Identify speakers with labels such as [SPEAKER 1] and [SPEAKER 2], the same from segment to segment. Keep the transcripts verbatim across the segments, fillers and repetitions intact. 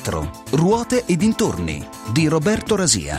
[SPEAKER 1] quattro ruote e dintorni di Roberto Rasia.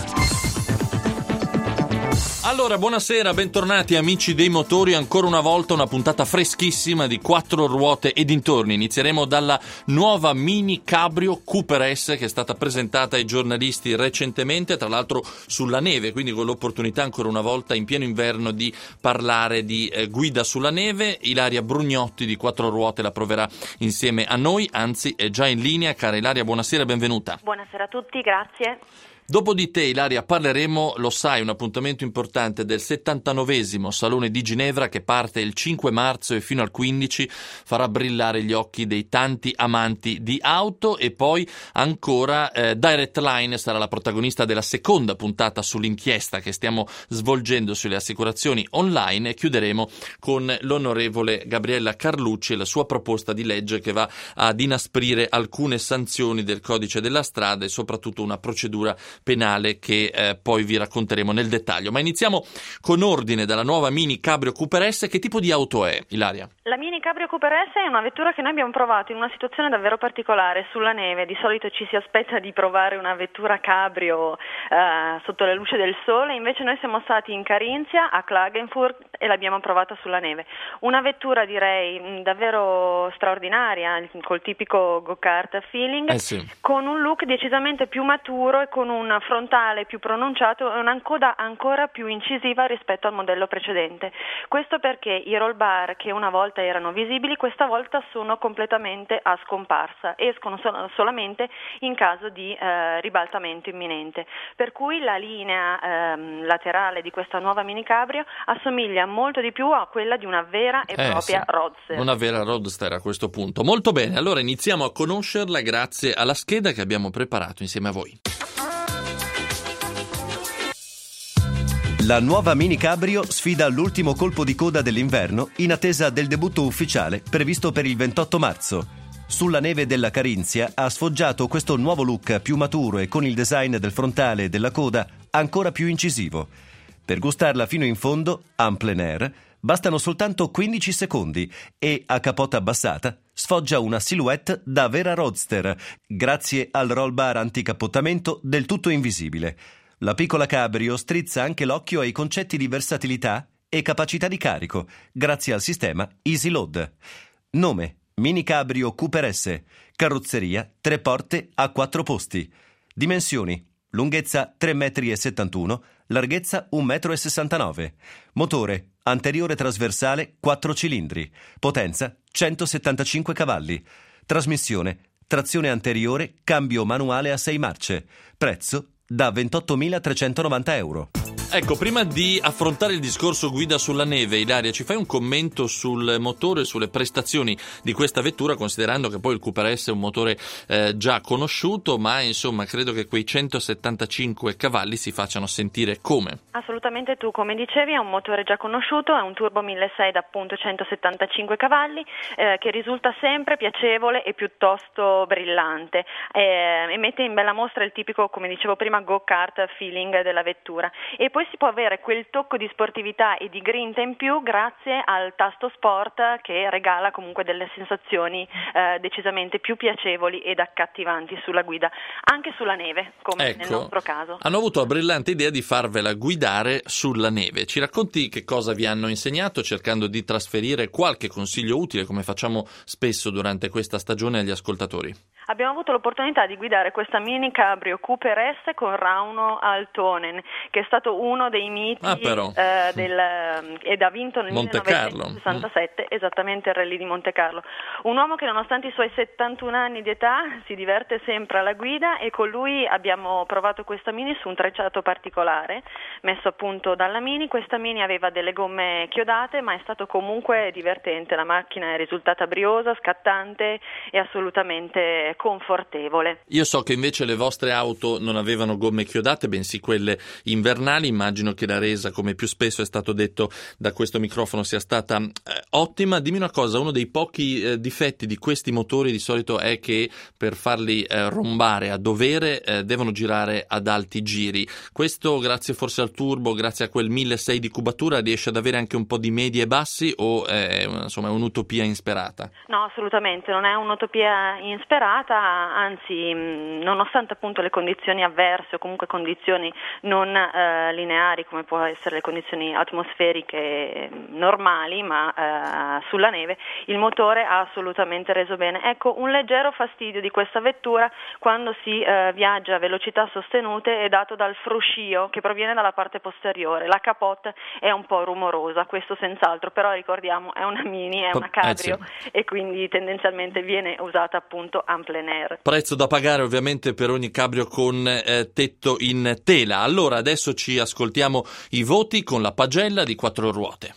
[SPEAKER 2] Allora, buonasera, bentornati amici dei motori, ancora una volta una puntata freschissima di quattro ruote e dintorni. Inizieremo dalla nuova Mini Cabrio Cooper S che è stata presentata ai giornalisti recentemente, tra l'altro sulla neve, quindi con l'opportunità ancora una volta in pieno inverno di parlare di eh, guida sulla neve. Ilaria Brugnotti di Quattro Ruote la proverà insieme a noi, anzi è già in linea. Cara Ilaria, buonasera e benvenuta.
[SPEAKER 3] Buonasera a tutti, grazie.
[SPEAKER 2] Dopo di te, Ilaria, parleremo, lo sai, un appuntamento importante del settantanovesimo Salone di Ginevra che parte il cinque marzo e fino al quindici farà brillare gli occhi dei tanti amanti di auto. E poi ancora eh, Direct Line sarà la protagonista della seconda puntata sull'inchiesta che stiamo svolgendo sulle assicurazioni online, e chiuderemo con l'onorevole Gabriella Carlucci e la sua proposta di legge che va ad inasprire alcune sanzioni del codice della strada e soprattutto una procedura penale che eh, poi vi racconteremo nel dettaglio. Ma iniziamo con ordine dalla nuova Mini Cabrio Cooper S. Che tipo di auto è, Ilaria?
[SPEAKER 3] La Mini Cabrio Cooper S è una vettura che noi abbiamo provato in una situazione davvero particolare sulla neve. Di solito ci si aspetta di provare una vettura cabrio eh, sotto la luce del sole, invece noi siamo stati in Carinzia, a Klagenfurt, e l'abbiamo provata sulla neve. Una vettura direi mh, davvero straordinaria, col tipico go-kart feeling,
[SPEAKER 2] eh sì.
[SPEAKER 3] con un look decisamente più maturo e con un frontale più pronunciato e una coda ancora più incisiva rispetto al modello precedente. Questo perché i roll bar che una volta erano visibili questa volta sono completamente a scomparsa, escono sol- solamente in caso di eh, ribaltamento imminente, per cui la linea ehm, laterale di questa nuova Mini Cabrio assomiglia molto di più a quella di una vera e
[SPEAKER 2] eh,
[SPEAKER 3] propria
[SPEAKER 2] sì.
[SPEAKER 3] roadster.
[SPEAKER 2] Una vera roadster a questo punto. Molto bene, allora iniziamo a conoscerla grazie alla scheda che abbiamo preparato insieme a voi.
[SPEAKER 4] La nuova Mini Cabrio sfida l'ultimo colpo di coda dell'inverno in attesa del debutto ufficiale previsto per il ventotto marzo. Sulla neve della Carinzia ha sfoggiato questo nuovo look più maturo e con il design del frontale e della coda ancora più incisivo. Per gustarla fino in fondo, en plein air, bastano soltanto quindici secondi e, a capota abbassata, sfoggia una silhouette da vera roadster, grazie al roll bar anticappottamento del tutto invisibile. La piccola Cabrio strizza anche l'occhio ai concetti di versatilità e capacità di carico, grazie al sistema Easy Load. Nome: Mini Cabrio Cooper S. Carrozzeria tre porte a quattro posti. Dimensioni: lunghezza tre virgola settantuno metri, larghezza un virgola sessantanove metri. Motore: anteriore trasversale quattro cilindri. Potenza: centosettantacinque cavalli. Trasmissione: trazione anteriore, cambio manuale a sei marce. Prezzo: da ventottomilatrecentonovanta euro.
[SPEAKER 2] Ecco, prima di affrontare il discorso guida sulla neve, Ilaria, ci fai un commento sul motore e sulle prestazioni di questa vettura, considerando che poi il Cooper S è un motore eh, già conosciuto, ma insomma credo che quei centosettantacinque cavalli si facciano sentire come?
[SPEAKER 3] Assolutamente, tu come dicevi è un motore già conosciuto, è un turbo milleseicento da appunto centosettantacinque cavalli eh, che risulta sempre piacevole e piuttosto brillante eh, e mette in bella mostra il tipico, come dicevo prima, go-kart feeling della vettura. E poi si può avere quel tocco di sportività e di grinta in più grazie al tasto sport che regala comunque delle sensazioni eh, decisamente più piacevoli ed accattivanti sulla guida, anche sulla neve, come
[SPEAKER 2] ecco,
[SPEAKER 3] nel nostro caso.
[SPEAKER 2] Hanno avuto la brillante idea di farvela guidare sulla neve. Ci racconti che cosa vi hanno insegnato, cercando di trasferire qualche consiglio utile, come facciamo spesso durante questa stagione, agli ascoltatori?
[SPEAKER 3] Abbiamo avuto l'opportunità di guidare questa Mini Cabrio Cooper S con Rauno Altonen, che è stato uno dei miti
[SPEAKER 2] ah, però.
[SPEAKER 3] eh, del, ed ha vinto nel
[SPEAKER 2] Monte
[SPEAKER 3] millenovecentosessantasette mm. esattamente il Rally di Monte Carlo. Un uomo che nonostante i suoi settantuno anni di età si diverte sempre alla guida, e con lui abbiamo provato questa Mini su un tracciato particolare messo a punto dalla Mini. Questa Mini aveva delle gomme chiodate, ma è stato comunque divertente. La macchina è risultata briosa, scattante e assolutamente confortevole.
[SPEAKER 2] Io so che invece le vostre auto non avevano gomme chiodate, bensì quelle invernali. Immagino che la resa, come più spesso è stato detto da questo microfono, sia stata eh, ottima. Dimmi una cosa, uno dei pochi eh, difetti di questi motori di solito è che per farli eh, rombare a dovere eh, devono girare ad alti giri. Questo, grazie forse al turbo, grazie a quel milleseicento di cubatura, riesce ad avere anche un po' di medi e bassi, o è, insomma, è un'utopia insperata?
[SPEAKER 3] No, assolutamente, non è un'utopia insperata. migliorata, anzi nonostante appunto le condizioni avverse o comunque condizioni non eh, lineari come può essere le condizioni atmosferiche normali, ma eh, sulla neve il motore ha assolutamente reso bene. Ecco, un leggero fastidio di questa vettura quando si eh, viaggia a velocità sostenute è dato dal fruscio che proviene dalla parte posteriore. La capote è un po' rumorosa, questo senz'altro, però ricordiamo è una Mini, è una cabrio
[SPEAKER 2] eh sì.
[SPEAKER 3] e quindi tendenzialmente viene usata appunto en plein air.
[SPEAKER 2] Prezzo da pagare ovviamente per ogni cabrio con eh, tetto in tela. Allora adesso ci ascoltiamo i voti con la pagella di quattro ruote.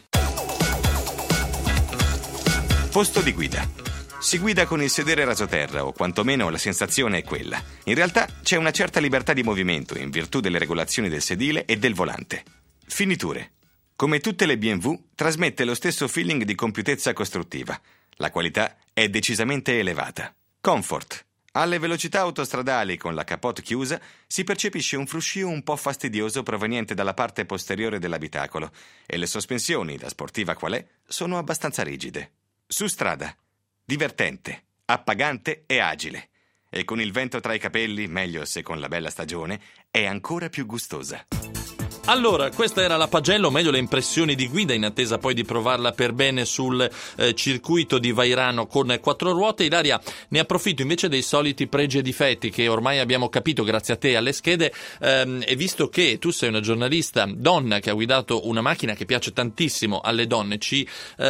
[SPEAKER 5] Posto di guida. Si guida con il sedere rasoterra, o quantomeno la sensazione è quella. In realtà c'è una certa libertà di movimento in virtù delle regolazioni del sedile e del volante. Finiture. Come tutte le B M W, trasmette lo stesso feeling di compiutezza costruttiva. La qualità è decisamente elevata. Comfort. Alle velocità autostradali con la capote chiusa si percepisce un fruscio un po' fastidioso proveniente dalla parte posteriore dell'abitacolo e le sospensioni, da sportiva qual è, sono abbastanza rigide. Su strada. Divertente, appagante e agile. E con il vento tra i capelli, meglio se con la bella stagione, è ancora più gustosa.
[SPEAKER 2] Allora, questa era la pagella, o meglio le impressioni di guida, in attesa poi di provarla per bene sul eh, circuito di Vairano con quattro ruote. Ilaria, ne approfitto invece dei soliti pregi e difetti che ormai abbiamo capito grazie a te alle schede, ehm, e visto che tu sei una giornalista donna che ha guidato una macchina che piace tantissimo alle donne, ci,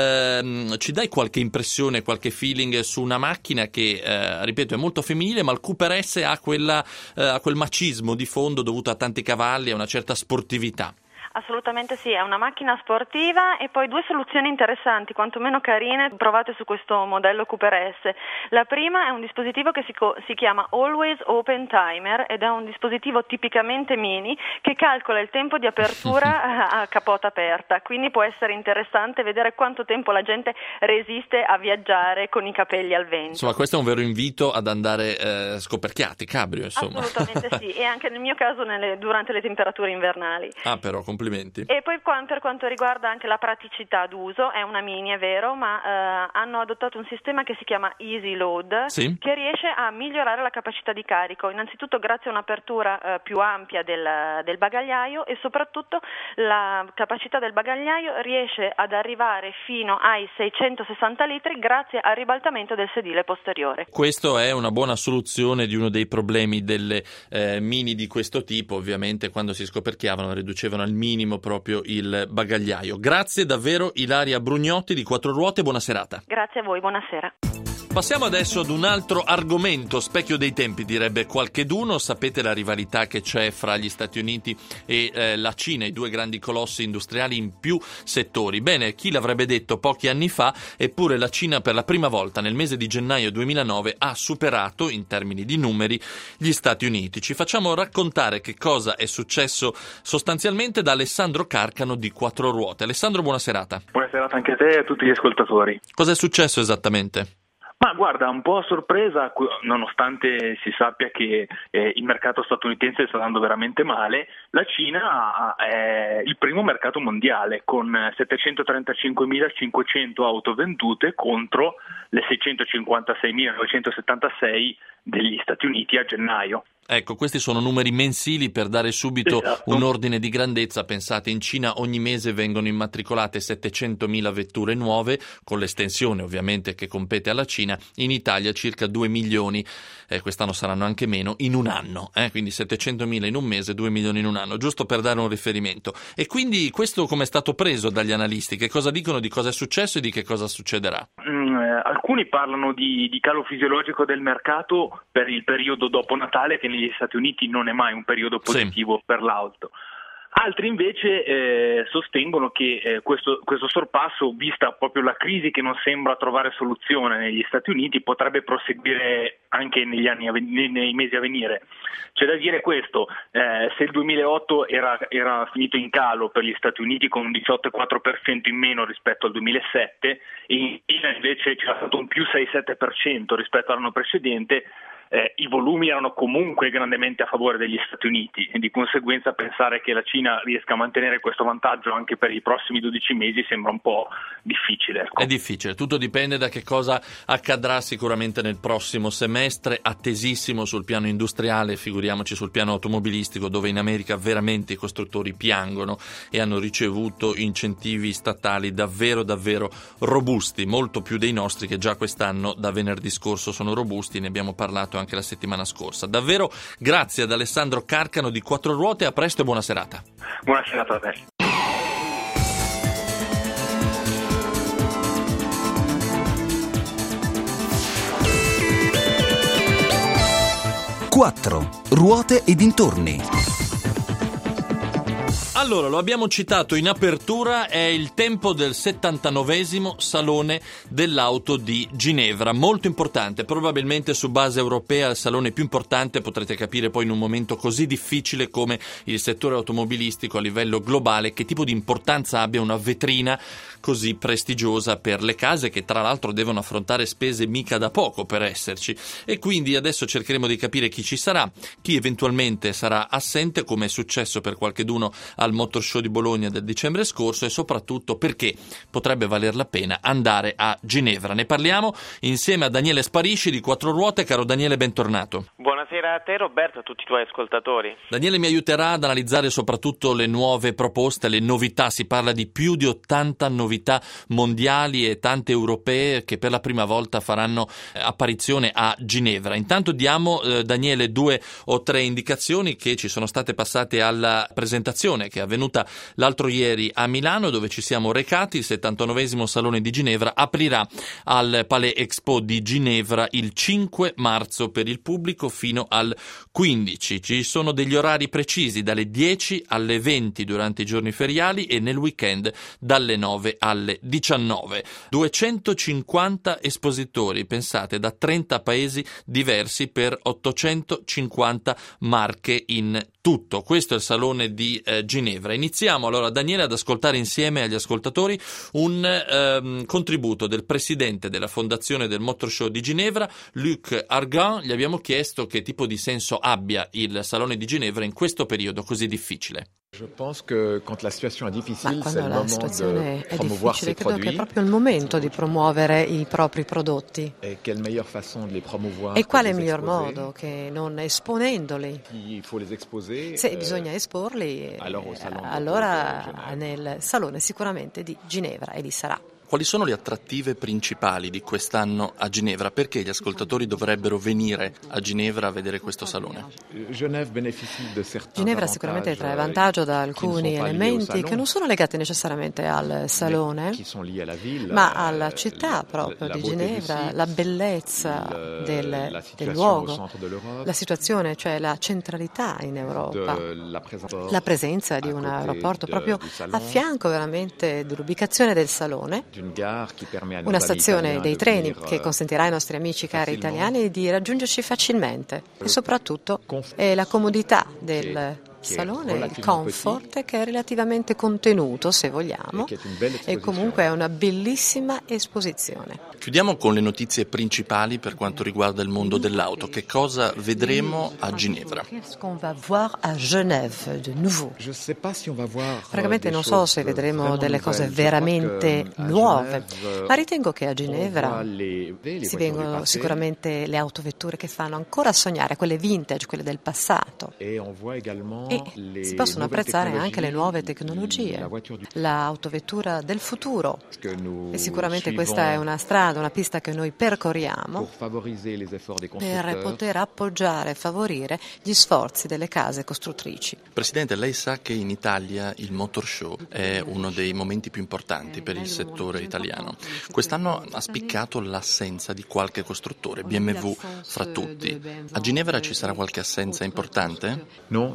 [SPEAKER 2] ehm, ci dai qualche impressione, qualche feeling su una macchina che, eh, ripeto, è molto femminile, ma il Cooper S ha, quella, eh, ha quel macismo di fondo dovuto a tanti cavalli e a una certa sportività.
[SPEAKER 3] Assolutamente sì, è una macchina sportiva e poi due soluzioni interessanti, quantomeno carine, provate su questo modello Cooper S. La prima è un dispositivo che si, co- si chiama Always Open Timer ed è un dispositivo tipicamente mini che calcola il tempo di apertura a capota aperta, quindi può essere interessante vedere quanto tempo la gente resiste a viaggiare con i capelli al vento.
[SPEAKER 2] Insomma, questo è un vero invito ad andare eh, scoperchiati, cabrio, insomma.
[SPEAKER 3] Assolutamente sì, e anche nel mio caso nelle, durante le temperature invernali.
[SPEAKER 2] Ah, però, complimenti.
[SPEAKER 3] E poi per quanto riguarda anche la praticità d'uso, è una Mini, è vero, ma eh, hanno adottato un sistema che si chiama Easy Load,
[SPEAKER 2] sì,
[SPEAKER 3] che riesce a migliorare la capacità di carico, innanzitutto grazie a un'apertura eh, più ampia del, del bagagliaio e soprattutto la capacità del bagagliaio riesce ad arrivare fino ai seicentosessanta litri grazie al ribaltamento del sedile posteriore.
[SPEAKER 2] Questo è una buona soluzione di uno dei problemi delle eh, Mini di questo tipo, ovviamente quando si scoperchiavano riducevano al minimo proprio il bagagliaio. Grazie davvero Ilaria Brugnotti di Quattro Ruote, buona serata.
[SPEAKER 3] Grazie a voi, buonasera.
[SPEAKER 2] Passiamo adesso ad un altro argomento, specchio dei tempi direbbe qualcheduno. Sapete la rivalità che c'è fra gli Stati Uniti e eh, la Cina, i due grandi colossi industriali in più settori. Bene, chi l'avrebbe detto pochi anni fa, eppure la Cina per la prima volta nel mese di gennaio duemilanove ha superato in termini di numeri gli Stati Uniti. Ci facciamo raccontare che cosa è successo sostanzialmente da Alessandro Carcano di Quattro Ruote. Alessandro, buona serata.
[SPEAKER 6] Buona serata anche a te e a tutti gli ascoltatori.
[SPEAKER 2] Cosa è successo esattamente?
[SPEAKER 6] Ma guarda, un po' a sorpresa, nonostante si sappia che eh, il mercato statunitense sta andando veramente male, la Cina è il primo mercato mondiale con settecentotrentacinquemilacinquecento auto vendute contro le seicentocinquantaseimilanovecentosettantasei degli Stati Uniti a gennaio.
[SPEAKER 2] Ecco, questi sono numeri mensili per dare subito
[SPEAKER 6] esatto.
[SPEAKER 2] un ordine di grandezza. Pensate, in Cina ogni mese vengono immatricolate settecentomila vetture nuove, con l'estensione ovviamente che compete alla Cina. In Italia circa due milioni, eh, quest'anno saranno anche meno, in un anno. Eh? Quindi settecentomila in un mese, due milioni in un anno, giusto per dare un riferimento. E quindi questo come è stato preso dagli analisti? Che cosa dicono di cosa è successo e di che cosa succederà?
[SPEAKER 6] Mm, eh, alcuni parlano di, di calo fisiologico del mercato per il periodo dopo Natale, che negli Stati Uniti non è mai un periodo positivo, sì, per l'auto. Altri invece eh, sostengono che eh, questo, questo sorpasso, vista proprio la crisi che non sembra trovare soluzione negli Stati Uniti, potrebbe proseguire anche negli anni, nei, nei mesi a venire. C'è da dire questo, eh, se il duemilaotto era, era finito in calo per gli Stati Uniti con un diciotto virgola quattro per cento in meno rispetto al duemilasette, e in Cina invece c'era stato un più sei virgola sette per cento rispetto all'anno precedente, eh, i volumi erano comunque grandemente a favore degli Stati Uniti e di conseguenza pensare che la Cina riesca a mantenere questo vantaggio anche per i prossimi dodici mesi sembra un po' difficile. Ecco.
[SPEAKER 2] È difficile, tutto dipende da che cosa accadrà sicuramente nel prossimo semestre, attesissimo sul piano industriale, figuriamoci sul piano automobilistico, dove in America veramente i costruttori piangono e hanno ricevuto incentivi statali davvero davvero robusti, molto più dei nostri che già quest'anno da venerdì scorso sono robusti, ne abbiamo parlato anche la settimana scorsa. Davvero grazie ad Alessandro Carcano di Quattro Ruote, a presto e buona serata.
[SPEAKER 6] Buona serata a te.
[SPEAKER 1] Quattro ruote e dintorni.
[SPEAKER 2] Allora, lo abbiamo citato in apertura, è il tempo del settantanovesimo Salone dell'Auto di Ginevra, molto importante, probabilmente su base europea il salone più importante, potrete capire poi in un momento così difficile come il settore automobilistico a livello globale che tipo di importanza abbia una vetrina così prestigiosa per le case che tra l'altro devono affrontare spese mica da poco per esserci, e quindi adesso cercheremo di capire chi ci sarà, chi eventualmente sarà assente come è successo per qualcheduno al Motor Show di Bologna del dicembre scorso, e soprattutto perché potrebbe valer la pena andare a Ginevra. Ne parliamo insieme a Daniele Sparisci di Quattro Ruote. Caro Daniele, bentornato.
[SPEAKER 7] Buonasera a te Roberto e a tutti i tuoi ascoltatori.
[SPEAKER 2] Daniele mi aiuterà ad analizzare soprattutto le nuove proposte, le novità. Si parla di più di ottanta novità mondiali e tante europee che per la prima volta faranno apparizione a Ginevra. Intanto diamo, eh, Daniele, due o tre indicazioni che ci sono state passate alla presentazione che è avvenuta l'altro ieri a Milano, dove ci siamo recati. Il settantanovesimo Salone di Ginevra aprirà al Palais Expo di Ginevra il cinque marzo per il pubblico fino al quindici. Ci sono degli orari precisi dalle dieci alle venti durante i giorni feriali e nel weekend dalle nove alle diciannove. duecentocinquanta espositori, pensate, da trenta paesi diversi per ottocentocinquanta marche in tutto. Questo è il Salone di eh, Ginevra. Iniziamo allora, Daniele, ad ascoltare insieme agli ascoltatori un ehm, contributo del presidente della fondazione del Motor Show di Ginevra, Luc Argan. Gli abbiamo chiesto che tipo di senso abbia il Salone di Ginevra in questo periodo così difficile.
[SPEAKER 8] Je pense que quand la situation est difficile,
[SPEAKER 9] Ma
[SPEAKER 8] c'est
[SPEAKER 9] quando
[SPEAKER 8] le
[SPEAKER 9] la
[SPEAKER 8] moment
[SPEAKER 9] situazione
[SPEAKER 8] de
[SPEAKER 9] è
[SPEAKER 8] promouvoir
[SPEAKER 9] difficile,
[SPEAKER 8] ses
[SPEAKER 9] credo che è
[SPEAKER 8] produits.
[SPEAKER 9] proprio il momento di promuovere i propri prodotti.
[SPEAKER 8] Et quelle meilleure façon de les promouvoir
[SPEAKER 9] E
[SPEAKER 8] que
[SPEAKER 9] quale
[SPEAKER 8] de les
[SPEAKER 9] miglior
[SPEAKER 8] exposer?
[SPEAKER 9] modo che non esponendoli?
[SPEAKER 8] Il faut les exposer.
[SPEAKER 9] Se
[SPEAKER 8] euh,
[SPEAKER 9] bisogna esporli, eh,
[SPEAKER 8] allora al Salone
[SPEAKER 9] allora
[SPEAKER 8] di Ginevra.
[SPEAKER 9] nel salone sicuramente di Ginevra, e lì sarà.
[SPEAKER 2] Quali sono le attrattive principali di quest'anno a Ginevra? Perché gli ascoltatori dovrebbero venire a Ginevra a vedere questo salone?
[SPEAKER 8] Genève bénéficie de certains
[SPEAKER 9] Ginevra sicuramente trae
[SPEAKER 8] avantages,
[SPEAKER 9] vantaggio da
[SPEAKER 8] qui ne sont
[SPEAKER 9] alcuni
[SPEAKER 8] pas liés au
[SPEAKER 9] elementi
[SPEAKER 8] salon,
[SPEAKER 9] che non sono legati necessariamente al salone,
[SPEAKER 8] qui sont liés à la ville,
[SPEAKER 9] ma
[SPEAKER 8] euh,
[SPEAKER 9] alla città
[SPEAKER 8] la-
[SPEAKER 9] proprio
[SPEAKER 8] la
[SPEAKER 9] di
[SPEAKER 8] beauté du
[SPEAKER 9] Ginevra,
[SPEAKER 8] site,
[SPEAKER 9] la bellezza
[SPEAKER 8] le-
[SPEAKER 9] del,
[SPEAKER 8] la
[SPEAKER 9] del
[SPEAKER 8] situation au
[SPEAKER 9] luogo,
[SPEAKER 8] centre de l'Europe,
[SPEAKER 9] la situazione, cioè la centralità in Europa.
[SPEAKER 8] de la présence
[SPEAKER 9] La presenza di
[SPEAKER 8] à
[SPEAKER 9] un
[SPEAKER 8] côté
[SPEAKER 9] aeroporto
[SPEAKER 8] de-
[SPEAKER 9] proprio
[SPEAKER 8] du salon,
[SPEAKER 9] a fianco veramente dell'ubicazione del salone,
[SPEAKER 8] d'une gare qui permet à nos
[SPEAKER 9] una
[SPEAKER 8] amis
[SPEAKER 9] stazione
[SPEAKER 8] italiens
[SPEAKER 9] dei
[SPEAKER 8] de
[SPEAKER 9] treni
[SPEAKER 8] venir,
[SPEAKER 9] che
[SPEAKER 8] euh,
[SPEAKER 9] consentirà ai nostri amici cari
[SPEAKER 8] facilement.
[SPEAKER 9] italiani di raggiungerci facilmente, e soprattutto è la comodità del
[SPEAKER 8] che è
[SPEAKER 9] salone, il
[SPEAKER 8] relativamente
[SPEAKER 9] comfort, che è relativamente contenuto, se vogliamo,
[SPEAKER 8] e che è una bella
[SPEAKER 9] e
[SPEAKER 8] esposizione.
[SPEAKER 9] comunque è una bellissima esposizione.
[SPEAKER 2] Chiudiamo con le notizie principali per quanto riguarda il mondo dell'auto. Che cosa vedremo a Ginevra?
[SPEAKER 9] Qu'est-ce qu'on va voir à Genève de nouveau?
[SPEAKER 8] Je sais pas si on va voir, euh,
[SPEAKER 9] Francamente
[SPEAKER 8] des
[SPEAKER 9] non so
[SPEAKER 8] choses
[SPEAKER 9] se vedremo
[SPEAKER 8] vraiment
[SPEAKER 9] delle cose
[SPEAKER 8] nouvelles. Je crois
[SPEAKER 9] veramente
[SPEAKER 8] que, à
[SPEAKER 9] nuove,
[SPEAKER 8] Genève,
[SPEAKER 9] ma ritengo che a
[SPEAKER 8] on
[SPEAKER 9] Ginevra
[SPEAKER 8] voit les- les
[SPEAKER 9] si
[SPEAKER 8] voitures
[SPEAKER 9] vengono
[SPEAKER 8] du passé,
[SPEAKER 9] sicuramente le autovetture che fanno ancora sognare, quelle vintage, quelle del passato.
[SPEAKER 8] et on voit également
[SPEAKER 9] E
[SPEAKER 8] les
[SPEAKER 9] si possono
[SPEAKER 8] nouvelles
[SPEAKER 9] apprezzare anche le nuove
[SPEAKER 8] technologies,
[SPEAKER 9] tecnologie,
[SPEAKER 8] la voiture du-
[SPEAKER 9] l'autovettura del futuro.
[SPEAKER 8] que nous
[SPEAKER 9] E sicuramente
[SPEAKER 8] suivons
[SPEAKER 9] questa è una strada, una pista che noi percorriamo
[SPEAKER 8] pour favoriser les efforts des
[SPEAKER 9] per
[SPEAKER 8] constructeurs.
[SPEAKER 9] poter appoggiare e favorire gli sforzi delle case costruttrici.
[SPEAKER 2] Presidente, lei sa che in Italia il Motor Show è uno dei momenti più importanti per il settore italiano. Quest'anno ha spiccato l'assenza di qualche costruttore, B M W fra tutti. A Ginevra ci sarà qualche assenza importante?
[SPEAKER 8] Non, tous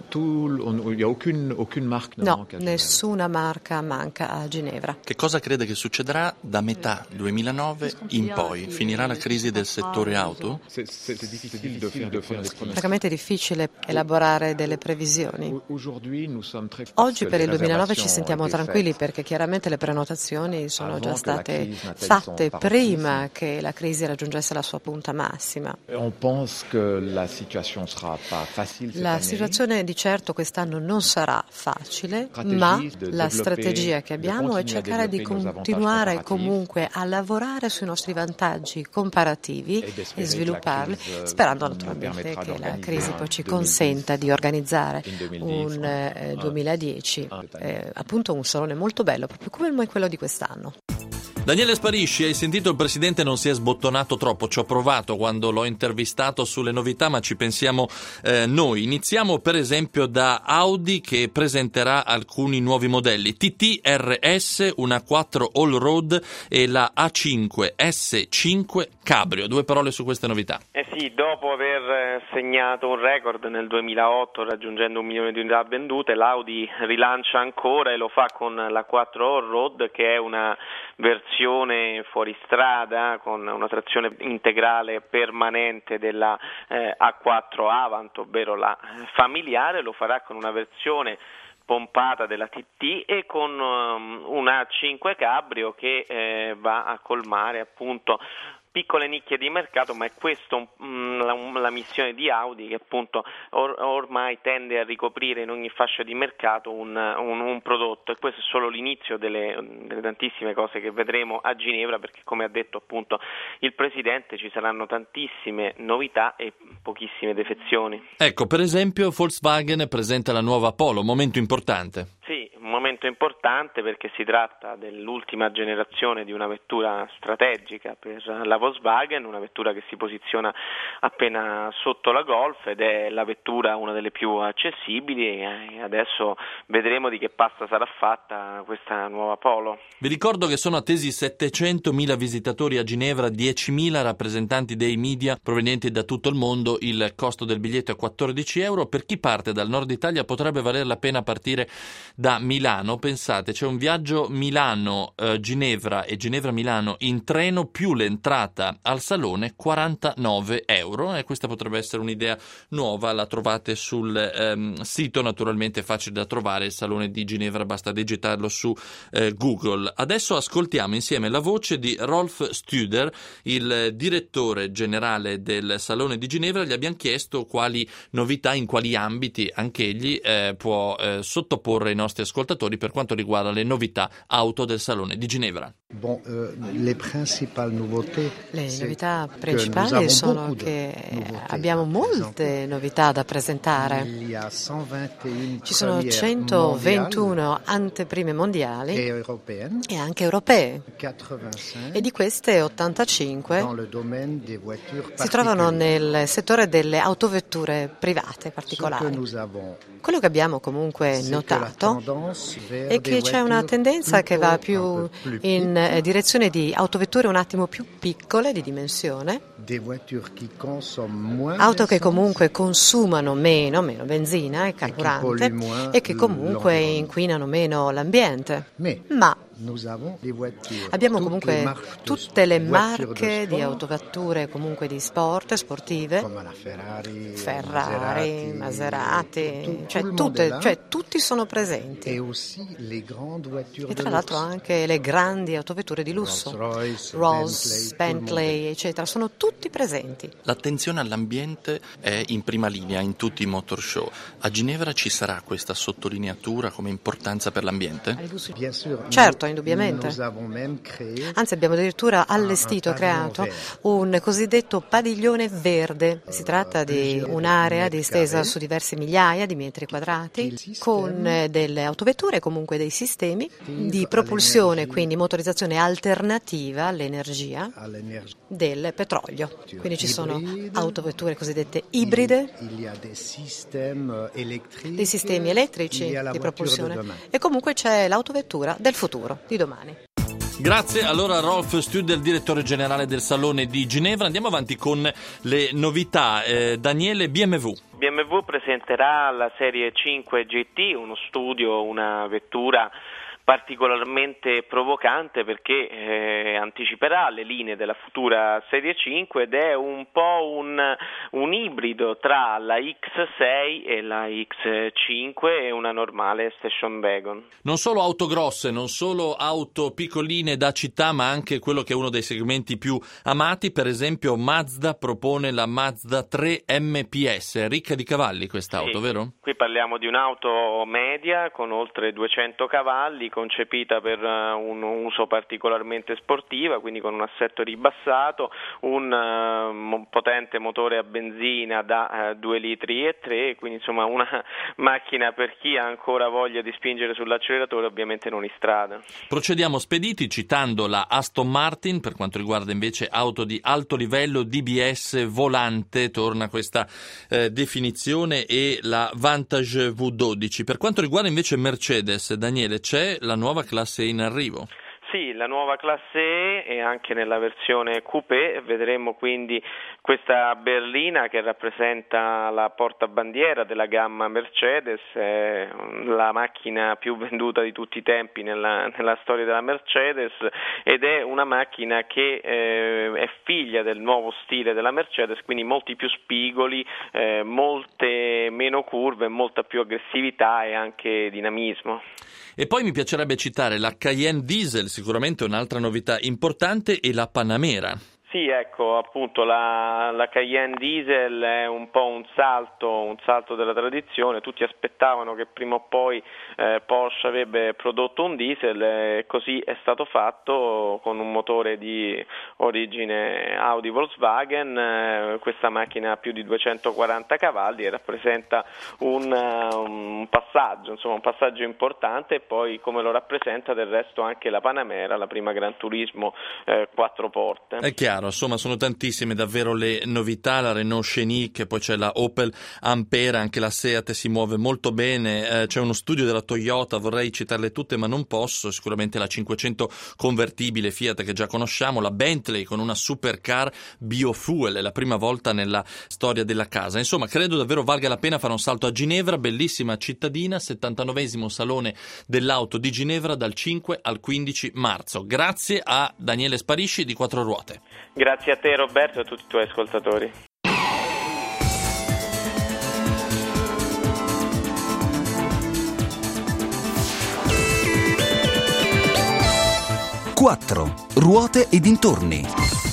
[SPEAKER 8] il n'y a aucune, aucune marque ne
[SPEAKER 9] No,
[SPEAKER 8] manque à
[SPEAKER 9] nessuna marca manca a Ginevra.
[SPEAKER 2] Che cosa crede che succederà da metà duemilanove in poi? Finirà la crisi del settore auto?
[SPEAKER 8] C'est, c'est, c'est difficile de faire, de faire des pronostics.
[SPEAKER 9] Francamente è difficile elaborare delle previsioni.
[SPEAKER 8] Aujourd'hui, nous sommes très
[SPEAKER 9] Oggi per
[SPEAKER 8] les
[SPEAKER 9] il duemilanove ci
[SPEAKER 8] réservations
[SPEAKER 9] sentiamo
[SPEAKER 8] ont été
[SPEAKER 9] tranquilli
[SPEAKER 8] faites
[SPEAKER 9] perché chiaramente le prenotazioni sono
[SPEAKER 8] avant
[SPEAKER 9] già
[SPEAKER 8] que la
[SPEAKER 9] state
[SPEAKER 8] crise n'atteigne
[SPEAKER 9] fatte
[SPEAKER 8] son
[SPEAKER 9] prima che la crisi raggiungesse la sua punta massima.
[SPEAKER 8] On pense que la situation sera pas facile cette
[SPEAKER 9] La
[SPEAKER 8] année.
[SPEAKER 9] situazione di certo quest'anno non sarà facile,
[SPEAKER 8] Stratégie
[SPEAKER 9] ma
[SPEAKER 8] de
[SPEAKER 9] la
[SPEAKER 8] développer-
[SPEAKER 9] strategia che
[SPEAKER 8] de
[SPEAKER 9] abbiamo è
[SPEAKER 8] continuer a
[SPEAKER 9] cercare di
[SPEAKER 8] développer nos avantages
[SPEAKER 9] continuare
[SPEAKER 8] comparatifs
[SPEAKER 9] comunque a lavorare sui nostri vantaggi comparativi
[SPEAKER 8] ed
[SPEAKER 9] e
[SPEAKER 8] espérer
[SPEAKER 9] svilupparli,
[SPEAKER 8] che la crisi
[SPEAKER 9] sperando
[SPEAKER 8] nous
[SPEAKER 9] naturalmente
[SPEAKER 8] permettra
[SPEAKER 9] che la
[SPEAKER 8] d'organizzare
[SPEAKER 9] crisi
[SPEAKER 8] un
[SPEAKER 9] poi ci
[SPEAKER 8] duemiladieci
[SPEAKER 9] consenta di organizzare
[SPEAKER 8] in duemiladieci,
[SPEAKER 9] un eh,
[SPEAKER 8] ah.
[SPEAKER 9] duemiladieci,
[SPEAKER 8] Ah.
[SPEAKER 9] eh, appunto un salone molto bello, proprio come quello di quest'anno.
[SPEAKER 2] Daniele Sparisci, hai sentito il presidente non si è sbottonato troppo, ci ho provato quando l'ho intervistato sulle novità, ma ci pensiamo eh, noi. Iniziamo per esempio da Audi che presenterà alcuni nuovi modelli, T T R S, una quattro all-road e la A cinque S cinque Cabrio. Due parole su queste novità.
[SPEAKER 7] Eh sì, dopo aver segnato un record nel duemilaotto raggiungendo un milione di unità vendute, l'Audi rilancia ancora e lo fa con la quattro all-road, che è una versione fuoristrada con una trazione integrale permanente della eh, A quattro Avant, ovvero la familiare. Lo farà con una versione pompata della T T e con um, una A cinque Cabrio che eh, va a colmare appunto piccole nicchie di mercato, ma è questa la, la missione di Audi, che appunto or, ormai tende a ricoprire in ogni fascia di mercato un, un, un prodotto, e questo è solo l'inizio delle, delle tantissime cose che vedremo a Ginevra, perché come ha detto appunto il Presidente ci saranno tantissime novità e pochissime defezioni.
[SPEAKER 2] Ecco, per esempio Volkswagen presenta la nuova Polo, momento importante.
[SPEAKER 7] Sì, un momento importante perché si tratta dell'ultima generazione di una vettura strategica per la Volkswagen, una vettura che si posiziona appena sotto la Golf ed è la vettura una delle più accessibili, e adesso vedremo di che pasta sarà fatta questa nuova Polo.
[SPEAKER 2] Vi ricordo che sono attesi settecentomila visitatori a Ginevra, diecimila rappresentanti dei media provenienti da tutto il mondo. Il costo del biglietto è quattordici euro. Per chi parte dal nord Italia potrebbe valer la pena partire da Milano. Pensate, c'è un viaggio Milano-Ginevra e Ginevra-Milano in treno più l'entrata al salone, quarantanove euro, e questa potrebbe essere un'idea nuova. La trovate sul ehm, sito, naturalmente facile da trovare, il salone di Ginevra, basta digitarlo su eh, Google. Adesso ascoltiamo insieme la voce di Rolf Studer, il direttore generale del salone di Ginevra. Gli abbiamo chiesto quali novità, in quali ambiti anch'egli eh, può eh, sottoporre i nostri ascoltatori per quanto riguarda le novità auto del salone di Ginevra.
[SPEAKER 10] Bon, euh, les principales nouveautés,
[SPEAKER 9] Le novità principali sono che abbiamo molte novità da presentare. Ci sono centoventuno anteprime mondiali e anche europee, e di queste ottantacinque si trovano nel settore delle autovetture private particolari. Quello che abbiamo comunque notato è che c'è una tendenza che va più in direzione di autovetture un attimo più piccole di dimensione, auto che comunque consumano meno, meno benzina e carburante e che comunque inquinano meno l'ambiente. Ma abbiamo comunque tutte le marche di autovetture comunque di sport, sportive, Ferrari, Maserati, cioè, tutte, cioè tutti sono presenti. E tra l'altro anche le grandi autovetture di lusso, Rolls, Bentley, eccetera, sono tutti presenti.
[SPEAKER 2] L'attenzione all'ambiente è in prima linea in tutti i motor show. A Ginevra ci sarà questa sottolineatura come importanza per l'ambiente?
[SPEAKER 9] Certo, indubbiamente. Anzi, abbiamo addirittura allestito, creato un cosiddetto padiglione verde. Si tratta di un'area distesa su diverse migliaia di metri quadrati con delle autovetture, comunque dei sistemi di propulsione, quindi motorizzazione alternativa all'energia del petrolio. Quindi ci sono autovetture cosiddette ibride, dei sistemi elettrici di propulsione, e comunque c'è l'autovettura del futuro, di domani.
[SPEAKER 2] Grazie allora a Rolf Stüdel, direttore generale del Salone di Ginevra. Andiamo avanti con le novità. Eh, Daniele, B M W.
[SPEAKER 7] B M W presenterà la serie cinque G T, uno studio, una vettura particolarmente provocante perché eh, anticiperà le linee della futura serie cinque ed è un po' un, un ibrido tra la X sei e la X cinque e una normale station wagon.
[SPEAKER 2] Non solo auto grosse, non solo auto piccoline da città, ma anche quello che è uno dei segmenti più amati. Per esempio Mazda propone la Mazda tre M P S, ricca di cavalli quest'auto,
[SPEAKER 7] sì,
[SPEAKER 2] vero?
[SPEAKER 7] Qui parliamo di un'auto media con oltre duecento cavalli, concepita per un uso particolarmente sportivo, quindi con un assetto ribassato, un uh, potente motore a benzina da uh, due litri e tre, quindi insomma una macchina per chi ha ancora voglia di spingere sull'acceleratore, ovviamente non in strada.
[SPEAKER 2] Procediamo spediti citando la Aston Martin. Per quanto riguarda invece auto di alto livello D B S volante, torna questa eh, definizione, e la Vantage V dodici. Per quanto riguarda invece Mercedes, Daniele, c'è la nuova classe E in arrivo.
[SPEAKER 7] Sì, la nuova classe E e anche nella versione coupé vedremo quindi questa berlina che rappresenta la portabandiera della gamma Mercedes, è la macchina più venduta di tutti i tempi nella, nella storia della Mercedes, ed è una macchina che eh, è figlia del nuovo stile della Mercedes, quindi molti più spigoli, eh, molte meno curve, molta più aggressività e anche dinamismo.
[SPEAKER 2] E poi mi piacerebbe citare la Cayenne Diesel, sicuramente un'altra novità importante, e la Panamera.
[SPEAKER 7] Sì, ecco, appunto la, la Cayenne Diesel è un po' un salto, un salto della tradizione. Tutti aspettavano che prima o poi eh, Porsche avrebbe prodotto un diesel, e così è stato fatto con un motore di origine Audi Volkswagen. Eh, questa macchina ha più di duecentoquaranta cavalli e rappresenta un, uh, un passaggio, insomma un passaggio importante, e poi come lo rappresenta del resto anche la Panamera, la prima Gran Turismo eh, quattro porte.
[SPEAKER 2] È chiaro. Insomma, sono tantissime davvero le novità, la Renault Scenic, poi c'è la Opel Ampera, anche la Seat si muove molto bene, eh, c'è uno studio della Toyota, vorrei citarle tutte ma non posso, sicuramente la cinquecento convertibile Fiat che già conosciamo, la Bentley con una supercar biofuel, è la prima volta nella storia della casa. Insomma, credo davvero valga la pena fare un salto a Ginevra, bellissima cittadina, settantanovesimo Salone dell'Auto di Ginevra dal cinque al quindici marzo. Grazie a Daniele Sparisci di Quattro Ruote.
[SPEAKER 7] Grazie a te Roberto e a tutti i tuoi ascoltatori.
[SPEAKER 1] Quattro ruote e dintorni.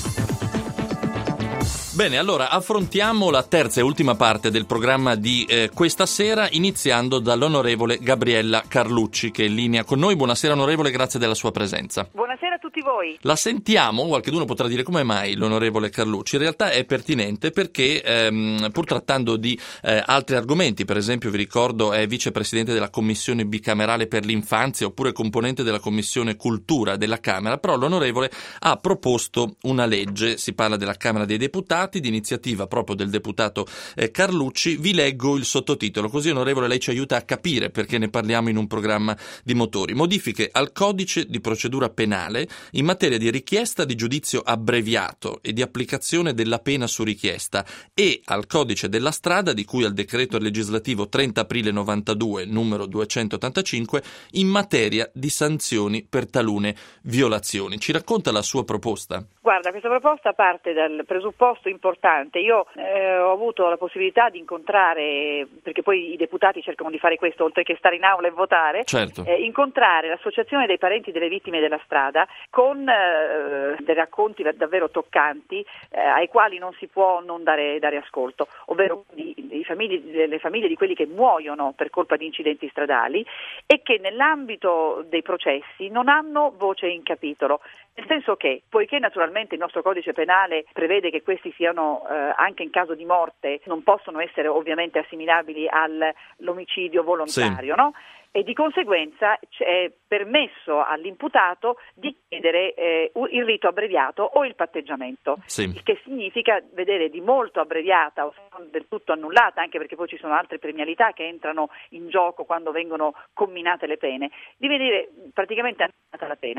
[SPEAKER 2] Bene, allora affrontiamo la terza e ultima parte del programma di eh, questa sera, iniziando dall'onorevole Gabriella Carlucci, che è in linea con noi. Buonasera onorevole, grazie della sua presenza.
[SPEAKER 11] Buonasera a tutti voi.
[SPEAKER 2] La sentiamo, qualcuno potrà dire come mai l'onorevole Carlucci. In realtà è pertinente perché ehm, pur trattando di eh, altri argomenti, per esempio vi ricordo è vicepresidente della Commissione bicamerale per l'infanzia oppure componente della Commissione Cultura della Camera, però l'onorevole ha proposto una legge, si parla della Camera dei Deputati, di iniziativa proprio del deputato eh, Carlucci. Vi leggo il sottotitolo, così onorevole lei ci aiuta a capire perché ne parliamo in un programma di motori. Modifiche al codice di procedura penale in materia di richiesta di giudizio abbreviato e di applicazione della pena su richiesta, e al codice della strada di cui al decreto legislativo trenta aprile novantadue numero duecentottantacinque in materia di sanzioni per talune violazioni. Ci racconta la sua proposta?
[SPEAKER 11] Guarda, questa proposta parte dal presupposto importante. Io eh, ho avuto la possibilità di incontrare, perché poi i deputati cercano di fare questo oltre che stare in aula e votare,
[SPEAKER 2] certo.
[SPEAKER 11] eh, incontrare l'associazione dei parenti delle vittime della strada con eh, dei racconti davvero toccanti eh, ai quali non si può non dare, dare ascolto, ovvero di, di famiglie, le famiglie di quelli che muoiono per colpa di incidenti stradali e che nell'ambito dei processi non hanno voce in capitolo. Nel senso che, poiché naturalmente il nostro codice penale prevede che questi siano, eh, anche in caso di morte, non possono essere ovviamente assimilabili all'omicidio volontario, sì. no? E di conseguenza è permesso all'imputato di chiedere eh, il rito abbreviato o il patteggiamento,
[SPEAKER 2] sì.
[SPEAKER 11] il che significa vedere di molto abbreviata o del tutto annullata, anche perché poi ci sono altre premialità che entrano in gioco quando vengono comminate le pene, di vedere praticamente annullata la pena.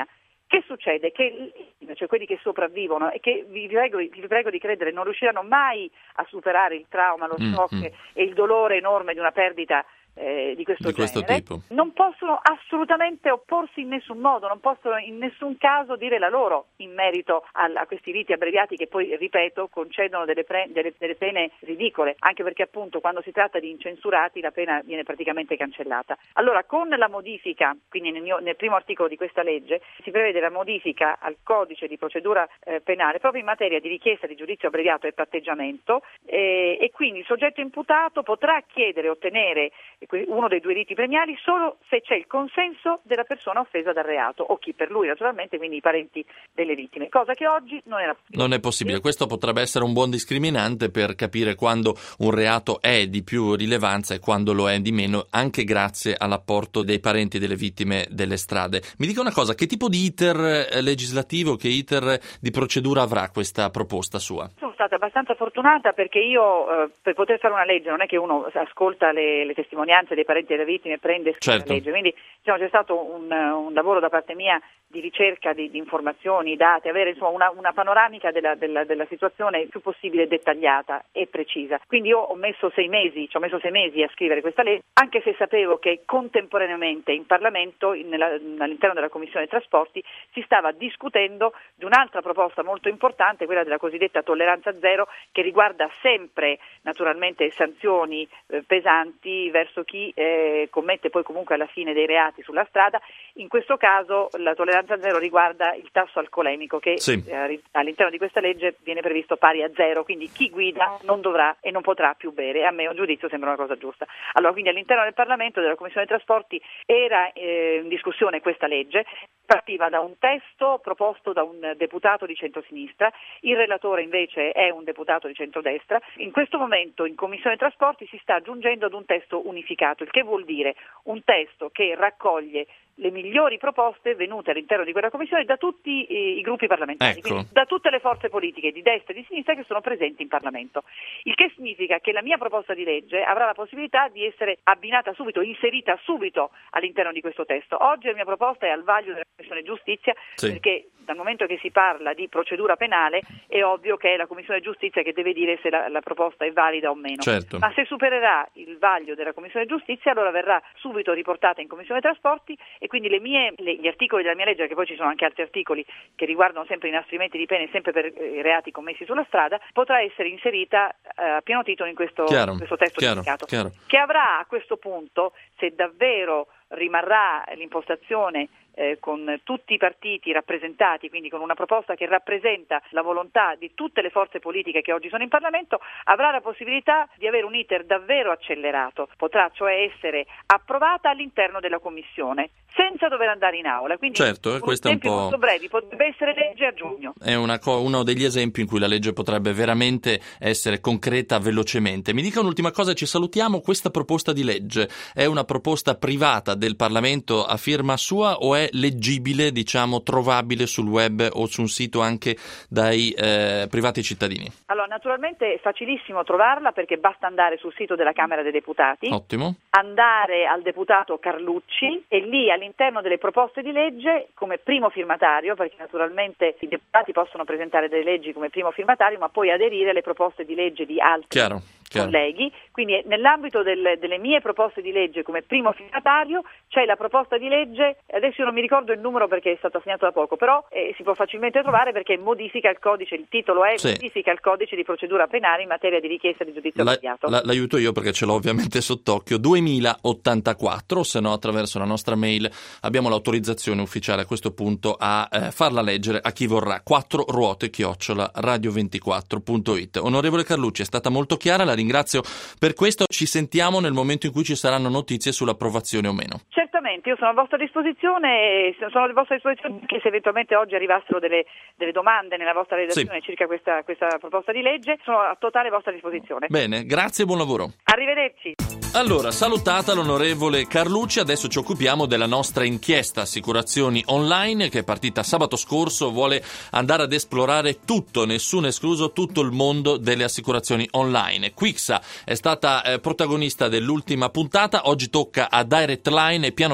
[SPEAKER 11] Che succede? Che cioè quelli che sopravvivono e che vi prego, vi prego di credere non riusciranno mai a superare il trauma, lo shock mm-hmm. e il dolore enorme di una perdita Eh, di questo,
[SPEAKER 2] di questo
[SPEAKER 11] genere,
[SPEAKER 2] tipo.
[SPEAKER 11] Non possono assolutamente opporsi in nessun modo, non possono in nessun caso dire la loro in merito a, a questi riti abbreviati che poi, ripeto, concedono delle, pre, delle, delle pene ridicole, anche perché appunto quando si tratta di incensurati la pena viene praticamente cancellata. Allora, con la modifica, quindi nel, mio, nel primo articolo di questa legge, si prevede la modifica al codice di procedura eh, penale proprio in materia di richiesta di giudizio abbreviato e patteggiamento eh, e quindi il soggetto imputato potrà chiedere e ottenere uno dei due riti premiali solo se c'è il consenso della persona offesa dal reato o chi per lui naturalmente, quindi i parenti delle vittime, cosa che oggi non era possibile.
[SPEAKER 2] Non è possibile. Questo potrebbe essere un buon discriminante per capire quando un reato è di più rilevanza e quando lo è di meno, anche grazie all'apporto dei parenti delle vittime delle strade. Mi dica una cosa, che tipo di iter legislativo, che iter di procedura avrà questa proposta sua?
[SPEAKER 11] Sono stata abbastanza fortunata perché io eh, per poter fare una legge non è che uno ascolta le, le testimonianze dei parenti delle vittime, prende e scrive
[SPEAKER 2] certo.
[SPEAKER 11] la legge, quindi diciamo, c'è stato un, un lavoro da parte mia di ricerca di, di informazioni, dati, avere insomma una, una panoramica della, della, della situazione il più possibile dettagliata e precisa. Quindi io ho messo sei mesi, ci ho messo sei mesi a scrivere questa legge, anche se sapevo che contemporaneamente in Parlamento, nella, all'interno della Commissione Trasporti, si stava discutendo di un'altra proposta molto importante, quella della cosiddetta tolleranza zero, che riguarda sempre naturalmente sanzioni eh, pesanti verso chi eh, commette poi comunque alla fine dei reati sulla strada. In questo caso la tolleranza zero riguarda il tasso alcolemico che
[SPEAKER 2] sì.
[SPEAKER 11] eh, all'interno di questa legge viene previsto pari a zero, quindi chi guida non dovrà e non potrà più bere. A me un giudizio sembra una cosa giusta. Allora, quindi all'interno del Parlamento, della Commissione Trasporti, era eh, in discussione questa legge, partiva da un testo proposto da un deputato di centrosinistra, il relatore invece è un deputato di centrodestra. In questo momento in Commissione Trasporti si sta giungendo ad un testo unificato, il che vuol dire un testo che raccoglie le migliori proposte venute all'interno di quella commissione da tutti i, i gruppi parlamentari,
[SPEAKER 2] ecco.
[SPEAKER 11] quindi da tutte le forze politiche di destra e di sinistra che sono presenti in Parlamento. Il che significa che la mia proposta di legge avrà la possibilità di essere abbinata subito, inserita subito all'interno di questo testo. Oggi la mia proposta è al vaglio della Commissione Giustizia, sì. perché dal momento che si parla di procedura penale è ovvio che è la Commissione Giustizia che deve dire se la, la proposta è valida o meno.
[SPEAKER 2] Certo.
[SPEAKER 11] Ma se supererà il vaglio della Commissione Giustizia, allora verrà subito riportata in Commissione Trasporti e quindi le mie, le, gli articoli della mia legge, che poi ci sono anche altri articoli che riguardano sempre i inasprimenti di pene, sempre per eh, reati commessi sulla strada, potrà essere inserita eh, a pieno titolo in questo, in questo testo unificato, che avrà a questo punto, se davvero rimarrà l'impostazione eh, con tutti i partiti rappresentati, quindi con una proposta che rappresenta la volontà di tutte le forze politiche che oggi sono in Parlamento, avrà la possibilità di avere un iter davvero accelerato, potrà cioè essere approvata all'interno della Commissione senza dover andare in aula, quindi
[SPEAKER 2] certo,
[SPEAKER 11] in
[SPEAKER 2] questo è un
[SPEAKER 11] tempi
[SPEAKER 2] po'
[SPEAKER 11] molto brevi potrebbe essere legge a giugno.
[SPEAKER 2] È una co- uno degli esempi in cui la legge potrebbe veramente essere concreta velocemente. Mi dica un'ultima cosa, ci salutiamo. Questa proposta di legge è una proposta privata del Parlamento a firma sua o è leggibile, diciamo, trovabile sul web o su un sito anche dai eh, privati cittadini?
[SPEAKER 11] Allora, naturalmente è facilissimo trovarla perché basta andare sul sito della Camera dei Deputati,
[SPEAKER 2] ottimo,
[SPEAKER 11] andare al deputato Carlucci e lì all'interno delle proposte di legge come primo firmatario, perché naturalmente i deputati possono presentare delle leggi come primo firmatario ma poi aderire alle proposte di legge di altri
[SPEAKER 2] chiaro, chiaro.
[SPEAKER 11] colleghi, quindi nell'ambito del, delle mie proposte di legge come primo firmatario c'è la proposta di legge, adesso io non mi ricordo il numero perché è stato assegnato da poco, però eh, si può facilmente trovare perché modifica il codice, il titolo è sì. modifica il codice di procedura penale in materia di richiesta di giudizio
[SPEAKER 2] la,
[SPEAKER 11] abbreviato.
[SPEAKER 2] La, l'aiuto io perché ce l'ho ovviamente sott'occhio, duemila ottantaquattro, se no attraverso la nostra mail abbiamo l'autorizzazione ufficiale a questo punto a eh, farla leggere a chi vorrà. Quattro ruote chiocciola radio ventiquattro punto it. Onorevole Carlucci, è stata molto chiara, la ringrazio per questo. Ci sentiamo nel momento in cui ci saranno notizie sull'approvazione o meno.
[SPEAKER 11] Certamente, io sono a vostra disposizione e sono a vostra disposizione anche se eventualmente oggi arrivassero delle, delle domande nella vostra redazione sì. circa questa, questa proposta di legge, sono a totale vostra disposizione.
[SPEAKER 2] Bene, grazie e buon lavoro.
[SPEAKER 11] Arrivederci.
[SPEAKER 2] Allora, salutata l'onorevole Carlucci, adesso ci occupiamo della nostra inchiesta assicurazioni online che è partita sabato scorso, vuole andare ad esplorare tutto, nessuno escluso, tutto il mondo delle assicurazioni online. Quixa è stata eh, protagonista dell'ultima puntata, oggi tocca a Direct Line e piano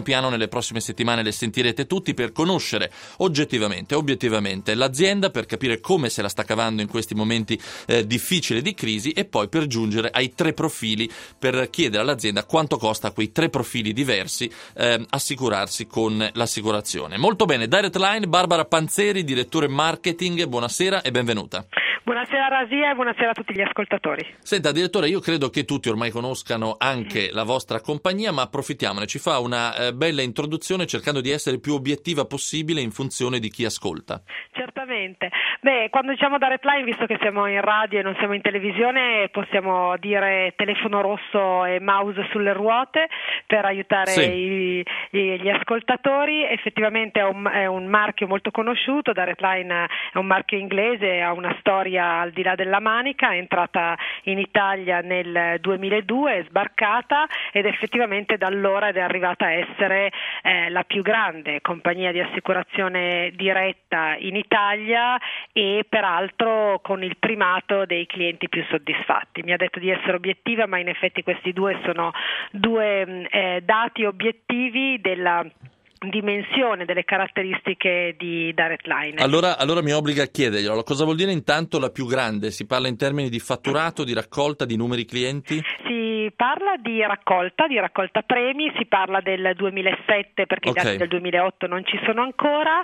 [SPEAKER 2] piano nelle prossime settimane le sentirete tutti per conoscere oggettivamente, obiettivamente l'azienda, per capire come se la sta cavando in questi momenti eh, difficili di crisi e poi per giungere ai tre profili per chiedere all'azienda quanto costa a quei tre profili diversi eh, assicurarsi con l'assicurazione. Molto bene, Direct Line, Barbara Panzeri, direttore marketing, buonasera e benvenuta.
[SPEAKER 12] Buonasera Rasia e buonasera a tutti gli ascoltatori.
[SPEAKER 2] Senta, direttore, io credo che tutti ormai conoscano anche la vostra compagnia, ma approfittiamone, ci fa una eh, bella introduzione cercando di essere più obiettiva possibile in funzione di chi ascolta.
[SPEAKER 12] Certamente. Beh, quando diciamo Direct Line, visto che siamo in radio e non siamo in televisione, possiamo dire telefono rosso e mouse sulle ruote per aiutare sì. i, i, gli ascoltatori. Effettivamente è un, è un marchio molto conosciuto, Direct Line è un marchio inglese, ha una storia al di là della manica, è entrata in Italia nel duemiladue, è sbarcata ed effettivamente da allora è arrivata a essere eh, la più grande compagnia di assicurazione diretta in Italia e peraltro con il primato dei clienti più soddisfatti. Mi ha detto di essere obiettiva, ma in effetti questi due sono due eh, dati obiettivi della dimensione, delle caratteristiche di Direct Line.
[SPEAKER 2] Allora, allora mi obbliga a chiederglielo, cosa vuol dire intanto la più grande? Si parla in termini di fatturato, di raccolta, di numeri clienti?
[SPEAKER 12] Si parla di raccolta, di raccolta premi, si parla del duemilasette perché okay. i dati del duemilaotto non ci sono ancora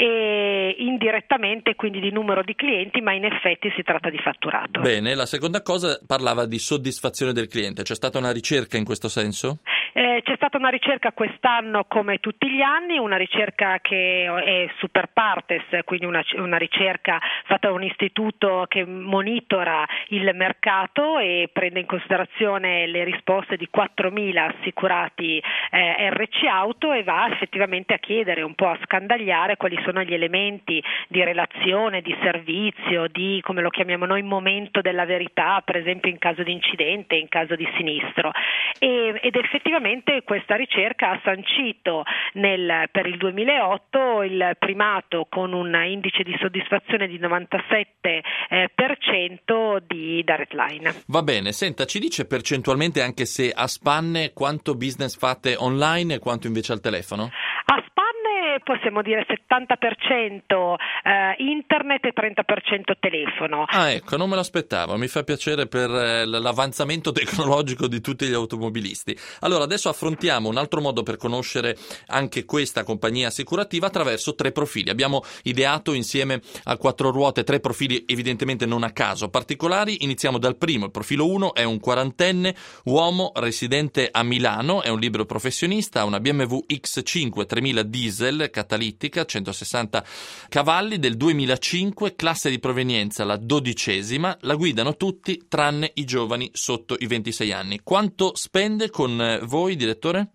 [SPEAKER 12] e indirettamente quindi di numero di clienti, ma in effetti si tratta di fatturato.
[SPEAKER 2] Bene, la seconda cosa parlava di soddisfazione del cliente, c'è stata una ricerca in questo senso?
[SPEAKER 12] Eh, c'è stata una ricerca quest'anno come tutti gli anni, una ricerca che è super partes, quindi una, una ricerca fatta da un istituto che monitora il mercato e prende in considerazione le risposte di quattromila assicurati eh, R C Auto e va effettivamente a chiedere, un po' a scandagliare quali sono gli elementi di relazione, di servizio, di, come lo chiamiamo noi, momento della verità, per esempio in caso di incidente, in caso di sinistro. E, ed effettivamente questa ricerca ha sancito nel, per il duemilaotto il primato con un indice di soddisfazione di novantasette per cento di Direct Line.
[SPEAKER 2] Va bene, senta, ci dice percentualmente, anche se a spanne, quanto business fate online e quanto invece al telefono?
[SPEAKER 12] A spanne possiamo dire settanta per cento eh, internet e trenta per cento telefono.
[SPEAKER 2] Ah, ecco, non me l'aspettavo, mi fa piacere per eh, l'avanzamento tecnologico di tutti gli automobilisti. Allora, adesso affrontiamo un altro modo per conoscere anche questa compagnia assicurativa attraverso tre profili. Abbiamo ideato insieme a Quattro Ruote tre profili, evidentemente non a caso, particolari. Iniziamo dal primo, il profilo uno, è un quarantenne, uomo, residente a Milano, è un libero professionista, ha una B M W X cinque tremila diesel catalitica, centosessanta cavalli, del duemilacinque, classe di provenienza la dodicesima, la guidano tutti tranne i giovani sotto i ventisei anni. Quanto spende con voi, direttore?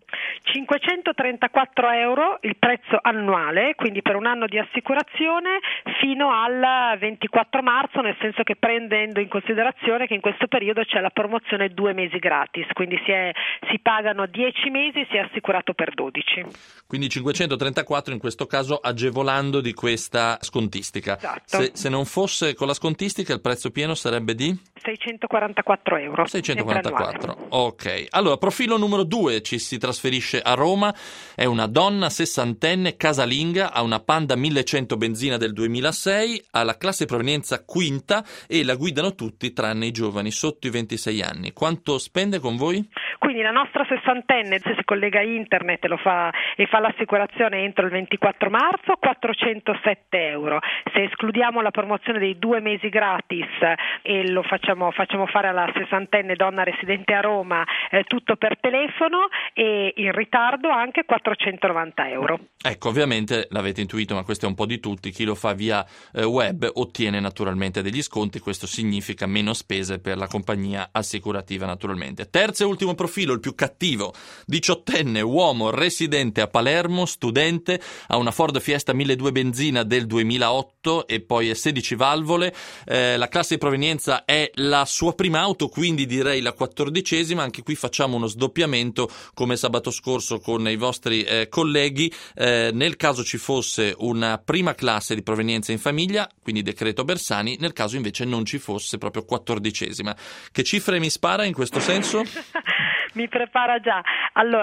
[SPEAKER 12] cinquecentotrentaquattro euro il prezzo annuale, quindi per un anno di assicurazione fino al ventiquattro marzo, nel senso che prendendo in considerazione che in questo periodo c'è la promozione due mesi gratis, quindi si, è, si pagano dieci mesi, si è assicurato per dodici.
[SPEAKER 2] Quindi cinquecentotrentaquattro in questo caso, agevolando di questa scontistica.
[SPEAKER 12] Esatto.
[SPEAKER 2] Se, se non fosse con la scontistica il prezzo pieno sarebbe di?
[SPEAKER 12] seicentoquarantaquattro euro.
[SPEAKER 2] seicentoquarantaquattro, ok. Allora, profilo numero due, ci si trasferisce a Roma, è una donna sessantenne casalinga, ha una Panda millecento benzina del duemilasei, ha la classe provenienza quinta e la guidano tutti tranne i giovani sotto i ventisei anni. Quanto spende con voi?
[SPEAKER 12] Quindi la nostra sessantenne, se si collega a internet lo fa, e fa l'assicurazione entro il ventiquattro marzo, quattrocentosette euro. Se escludiamo la promozione dei due mesi gratis e lo facciamo, facciamo fare alla sessantenne donna residente a Roma eh, tutto per telefono, e in ritardo anche quattrocentonovanta euro.
[SPEAKER 2] Ecco, ovviamente l'avete intuito, ma questo è un po' di tutti, chi lo fa via eh, web ottiene naturalmente degli sconti, questo significa meno spese per la compagnia assicurativa naturalmente. Terzo e ultimo profilo, il più cattivo, diciottenne, uomo, residente a Palermo, studente, ha una Ford Fiesta milleduecento benzina del duemilaotto e poi è sedici valvole, eh, la classe di provenienza è la sua prima auto, quindi direi la quattordicesima, anche qui facciamo uno sdoppiamento come sabato scorso con i vostri eh, colleghi, eh, nel caso ci fosse una prima classe di provenienza in famiglia, quindi decreto Bersani, nel caso invece non ci fosse proprio quattordicesima. Che cifre mi spara in questo senso?
[SPEAKER 12] Mi prepara già. Allora,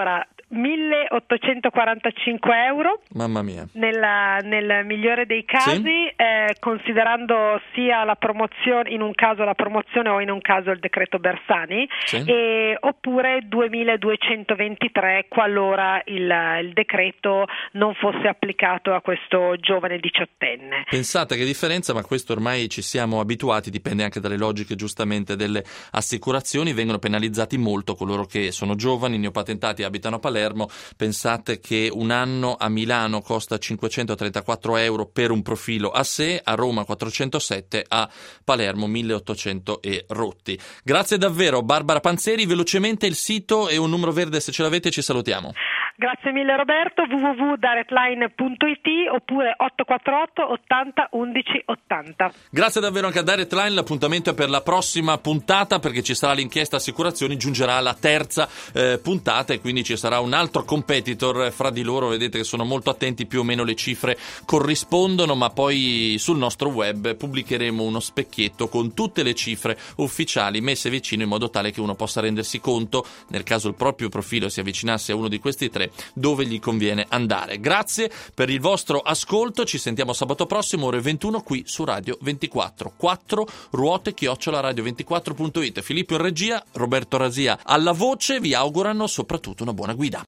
[SPEAKER 12] milleottocentoquarantacinque euro.
[SPEAKER 2] Mamma mia.
[SPEAKER 12] Nella, nel migliore dei casi, sì. eh, considerando sia la promozione, in un caso la promozione o in un caso il decreto Bersani, sì. e, oppure duemiladuecentoventitré qualora il, il decreto non fosse applicato a questo giovane diciottenne.
[SPEAKER 2] Pensate che differenza, ma questo ormai ci siamo abituati, dipende anche dalle logiche giustamente delle assicurazioni. Vengono penalizzati molto coloro che sono giovani, neopatentati, abitano a Palermo. Pensate che un anno a Milano costa cinquecentotrentaquattro euro per un profilo a sé, a Roma quattrocentosette, a Palermo milleottocento e rotti. Grazie davvero Barbara Panzeri, velocemente il sito e un numero verde se ce l'avete, ci salutiamo.
[SPEAKER 12] Grazie mille Roberto, w w w punto directline punto i t oppure otto quattro otto ottanta undici ottanta.
[SPEAKER 2] Grazie davvero anche a Direct Line, l'appuntamento è per la prossima puntata perché ci sarà l'inchiesta assicurazioni, giungerà la terza eh, puntata e quindi ci sarà un altro competitor fra di loro. Vedete che sono molto attenti, più o meno le cifre corrispondono, ma poi sul nostro web pubblicheremo uno specchietto con tutte le cifre ufficiali messe vicino in modo tale che uno possa rendersi conto, nel caso il proprio profilo si avvicinasse a uno di questi tre, dove gli conviene andare. Grazie per il vostro ascolto, ci sentiamo sabato prossimo ore ventuno qui su Radio ventiquattro. quattro ruote chiocciola radio ventiquattro punto it. Filippo in regia, Roberto Rasia alla voce, vi augurano soprattutto una buona guida.